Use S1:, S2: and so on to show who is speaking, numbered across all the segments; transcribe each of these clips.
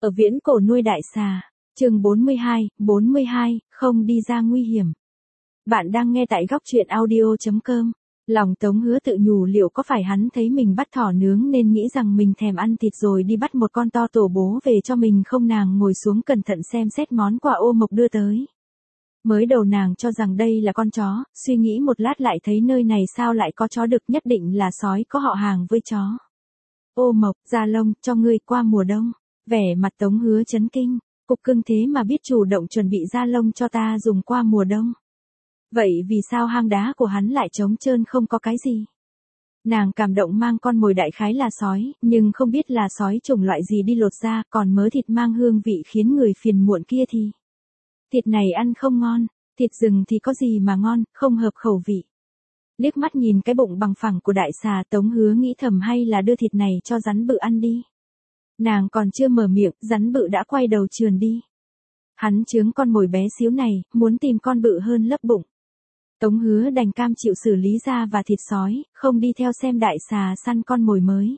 S1: Ở viễn cổ nuôi đại xà. Chương 42, không đi ra nguy hiểm. Bạn đang nghe tại góc truyện audio.com. Lòng Tống Hứa tự nhủ liệu có phải hắn thấy mình bắt thỏ nướng nên nghĩ rằng mình thèm ăn thịt rồi đi bắt một con to tổ bố về cho mình không. Nàng ngồi xuống cẩn thận xem xét món quà Ô Mộc đưa tới. Mới đầu nàng cho rằng đây là con chó, suy nghĩ một lát lại thấy nơi này sao lại có chó được, nhất định là sói có họ hàng với chó. Ô Mộc, da lông, cho ngươi qua mùa đông. Vẻ mặt Tống Hứa chấn kinh, cục cưng thế mà biết chủ động chuẩn bị da lông cho ta dùng qua mùa đông. Vậy vì sao hang đá của hắn lại trống trơn không có cái gì? Nàng cảm động mang con mồi đại khái là sói, nhưng không biết là sói chủng loại gì đi lột ra, còn mớ thịt mang hương vị khiến người phiền muộn kia thì. Thịt này ăn không ngon, thịt rừng thì có gì mà ngon, không hợp khẩu vị. Liếc mắt nhìn cái bụng bằng phẳng của đại xà, Tống Hứa nghĩ thầm hay là đưa thịt này cho rắn bự ăn đi. Nàng còn chưa mở miệng, rắn bự đã quay đầu trườn đi. Hắn chướng con mồi bé xíu này, muốn tìm con bự hơn lấp bụng. Tống Hứa đành cam chịu xử lý da và thịt sói, không đi theo xem đại xà săn con mồi mới.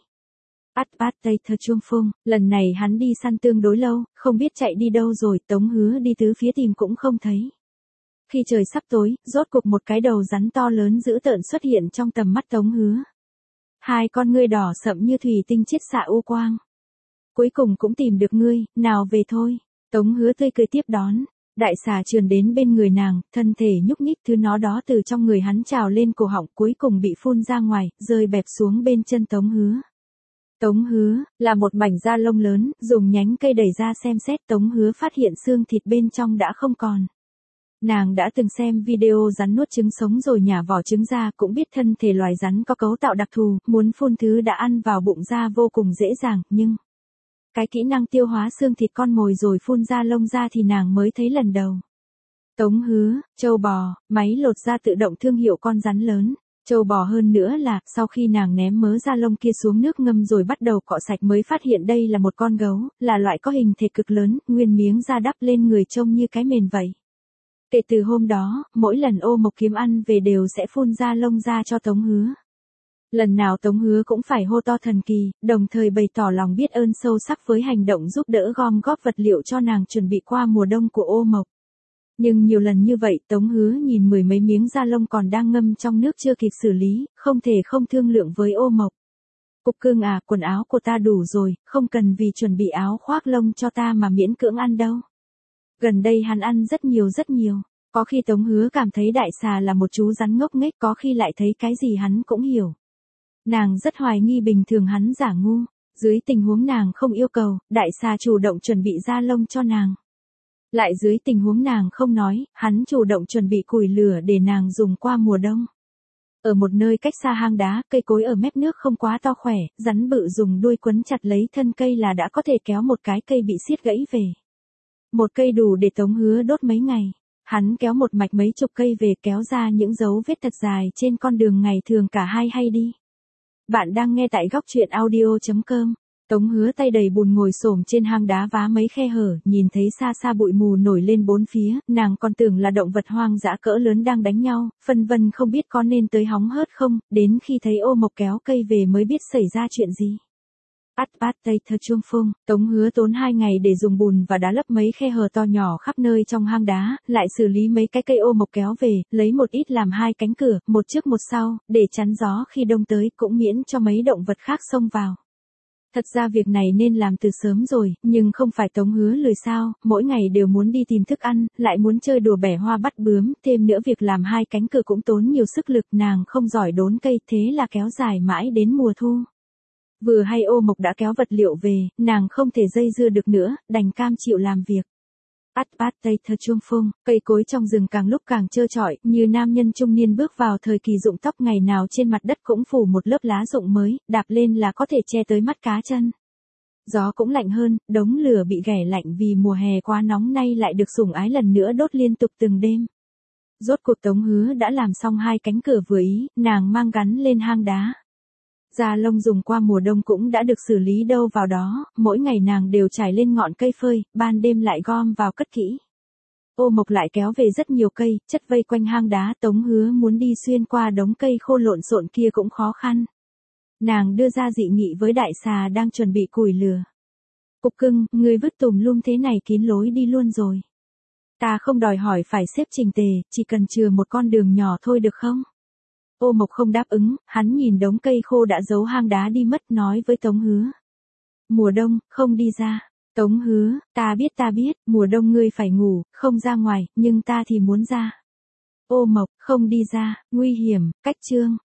S1: Bắt tây thơ chuông phung, lần này hắn đi săn tương đối lâu, không biết chạy đi đâu rồi, Tống Hứa đi tứ phía tìm cũng không thấy. Khi trời sắp tối, rốt cuộc một cái đầu rắn to lớn dữ tợn xuất hiện trong tầm mắt Tống Hứa. Hai con ngươi đỏ sậm như thủy tinh chiết xạ u quang. Cuối cùng cũng tìm được ngươi, nào về thôi. Tống Hứa tươi cười tiếp đón. Đại xà trườn đến bên người nàng, thân thể nhúc nhích, thứ nó đó từ trong người hắn trào lên cổ họng, cuối cùng bị phun ra ngoài, rơi bẹp xuống bên chân Tống Hứa. Tống Hứa, là một mảnh da lông lớn, dùng nhánh cây đẩy ra xem xét, Tống Hứa phát hiện xương thịt bên trong đã không còn. Nàng đã từng xem video rắn nuốt trứng sống rồi nhả vỏ trứng ra, cũng biết thân thể loài rắn có cấu tạo đặc thù, muốn phun thứ đã ăn vào bụng ra vô cùng dễ dàng, nhưng cái kỹ năng tiêu hóa xương thịt con mồi rồi phun ra lông ra thì nàng mới thấy lần đầu. Tống Hứa, trâu bò, máy lột da tự động thương hiệu con rắn lớn. Trâu bò hơn nữa là, sau khi nàng ném mớ da lông kia xuống nước ngâm rồi bắt đầu cọ sạch mới phát hiện đây là một con gấu, là loại có hình thể cực lớn, nguyên miếng da đắp lên người trông như cái mền vậy. Kể từ hôm đó, mỗi lần Ô Mộc kiếm ăn về đều sẽ phun da lông ra cho Tống Hứa. Lần nào Tống Hứa cũng phải hô to thần kỳ, đồng thời bày tỏ lòng biết ơn sâu sắc với hành động giúp đỡ gom góp vật liệu cho nàng chuẩn bị qua mùa đông của Ô Mộc. Nhưng nhiều lần như vậy, Tống Hứa nhìn mười mấy miếng da lông còn đang ngâm trong nước chưa kịp xử lý, không thể không thương lượng với Ô Mộc. Cục cưng à, quần áo của ta đủ rồi, không cần vì chuẩn bị áo khoác lông cho ta mà miễn cưỡng ăn đâu. Gần đây hắn ăn rất nhiều. Có khi Tống Hứa cảm thấy đại xà là một chú rắn ngốc nghếch, có khi lại thấy cái gì hắn cũng hiểu. Nàng rất hoài nghi bình thường hắn giả ngu, dưới tình huống nàng không yêu cầu, đại xà chủ động chuẩn bị da lông cho nàng. Lại dưới tình huống nàng không nói, hắn chủ động chuẩn bị củi lửa để nàng dùng qua mùa đông. Ở một nơi cách xa hang đá, cây cối ở mép nước không quá to khỏe, rắn bự dùng đuôi quấn chặt lấy thân cây là đã có thể kéo một cái cây bị xiết gãy về. Một cây đủ để Tống Hứa đốt mấy ngày. Hắn kéo một mạch mấy chục cây về, kéo ra những dấu vết thật dài trên con đường ngày thường cả hai hay đi. Bạn đang nghe tại góc truyện audio.com. Tống Hứa tay đầy bùn ngồi xổm trên hang đá vá mấy khe hở, nhìn thấy xa xa bụi mù nổi lên bốn phía, nàng còn tưởng là động vật hoang dã cỡ lớn đang đánh nhau, phân vân không biết có nên tới hóng hớt không, đến khi thấy Ô Mộc kéo cây về mới biết xảy ra chuyện gì. Bắt tây thơ chuông phung, Tống Hứa tốn 2 ngày để dùng bùn và đá lấp mấy khe hở to nhỏ khắp nơi trong hang đá, lại xử lý mấy cái cây Ô Mộc kéo về, lấy một ít làm 2 cánh cửa, một trước một sau, để chắn gió khi đông tới, cũng miễn cho mấy động vật khác xông vào. Thật ra việc này nên làm từ sớm rồi, nhưng không phải Tống Hứa lười sao, mỗi ngày đều muốn đi tìm thức ăn, lại muốn chơi đùa bẻ hoa bắt bướm, thêm nữa việc làm 2 cánh cửa cũng tốn nhiều sức lực, nàng không giỏi đốn cây, thế là kéo dài mãi đến mùa thu. Vừa hay Ô Mộc đã kéo vật liệu về, nàng không thể dây dưa được nữa, đành cam chịu làm việc. Bắt tây thơ chuông phung, cây cối trong rừng càng lúc càng trơ trọi, như nam nhân trung niên bước vào thời kỳ rụng tóc, ngày nào trên mặt đất cũng phủ một lớp lá rụng mới, đạp lên là có thể che tới mắt cá chân. Gió cũng lạnh hơn, đống lửa bị ghẻ lạnh vì mùa hè quá nóng nay lại được sủng ái lần nữa đốt liên tục từng đêm. Rốt cuộc Tống Hứa đã làm xong 2 cánh cửa vừa ý, nàng mang gắn lên hang đá. Da lông dùng qua mùa đông cũng đã được xử lý đâu vào đó, mỗi ngày nàng đều trải lên ngọn cây phơi, ban đêm lại gom vào cất kỹ. Ô Mộc lại kéo về rất nhiều cây, chất vây quanh hang đá, Tống Hứa muốn đi xuyên qua đống cây khô lộn xộn kia cũng khó khăn. Nàng đưa ra dị nghị với đại xà đang chuẩn bị củi lửa. Cục cưng, ngươi vứt tùm lum thế này kín lối đi luôn rồi. Ta không đòi hỏi phải xếp chỉnh tề, chỉ cần chừa một con đường nhỏ thôi được không? Ô Mộc không đáp ứng, hắn nhìn đống cây khô đã giấu hang đá đi mất nói với Tống Hứa. Mùa đông, không đi ra. Tống Hứa, ta biết, mùa đông ngươi phải ngủ, không ra ngoài, nhưng ta thì muốn ra. Ô Mộc, không đi ra, nguy hiểm, cách chương.